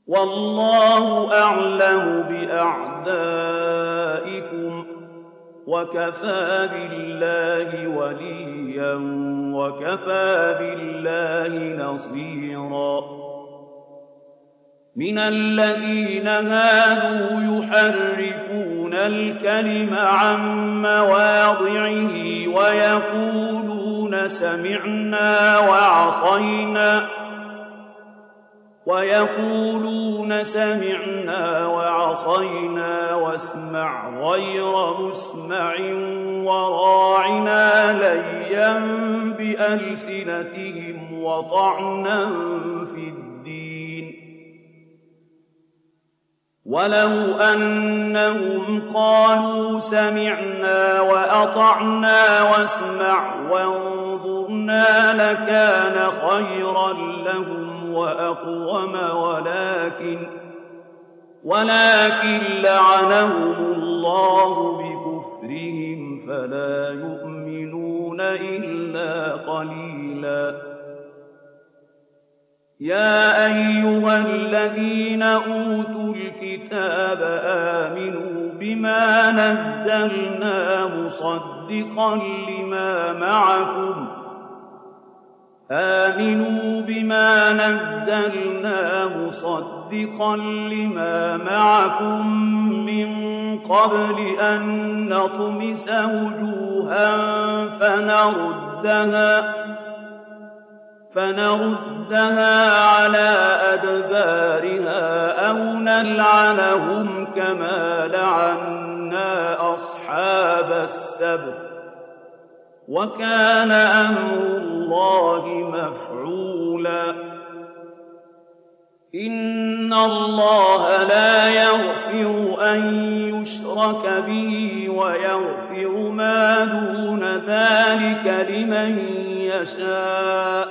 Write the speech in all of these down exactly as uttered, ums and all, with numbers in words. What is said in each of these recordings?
والله أعلم بأعدائكم وكفى بالله وليا وكفى بالله نصيرا من الذين هادوا يحرفون الكلم عن مواضعه ويقولون سمعنا وعصينا ويقولون سمعنا وعصينا واسمع غير مسمع وراعنا ليا بألسنتهم وطعنا في الدين ولو أنهم قالوا سمعنا وأطعنا واسمع وانظرنا لكان خيرا لهم وأقوم ولكن ولكن لعنهم الله بكفرهم فلا يؤمنون إلا قليلا يا أيها الذين أوتوا الكتاب آمنوا بما نزلنا مصدقا لما معكم آمنوا بما نزلنا مصدقا لما معكم من قبل أن نطمس وجوها فنردها فنردها على أدبارها أو نلعنهم كما لعنا أصحاب السبت وكان أمر الله مفعولا إن الله لا يغفر أن يشرك به ويغفر ما دون ذلك لمن يشاء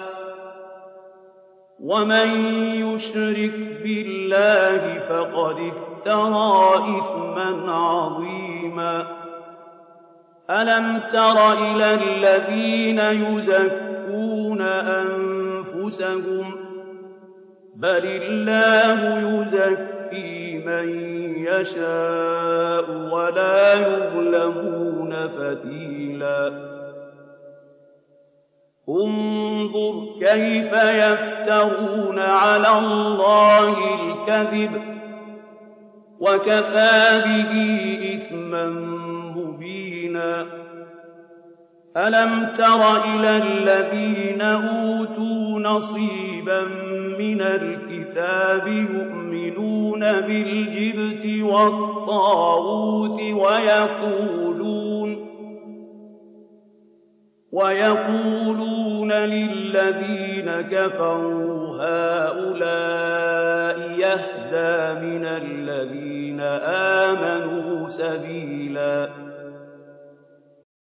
ومن يشرك بالله فقد افترى إثما عظيما ألم تر إلى الذين يزكون أنفسهم بل الله يزكي من يشاء ولا يظلمون فتيلا انظر كيف يفترون على الله الكذب وكفى به إثما مبينا ألم تر إلى الذين أوتوا نصيبا من الكتاب يؤمنون بالجبت والطاغوت ويقولون ويقولون للذين كفروا هؤلاء يهدى من الذين آمنوا سبيلا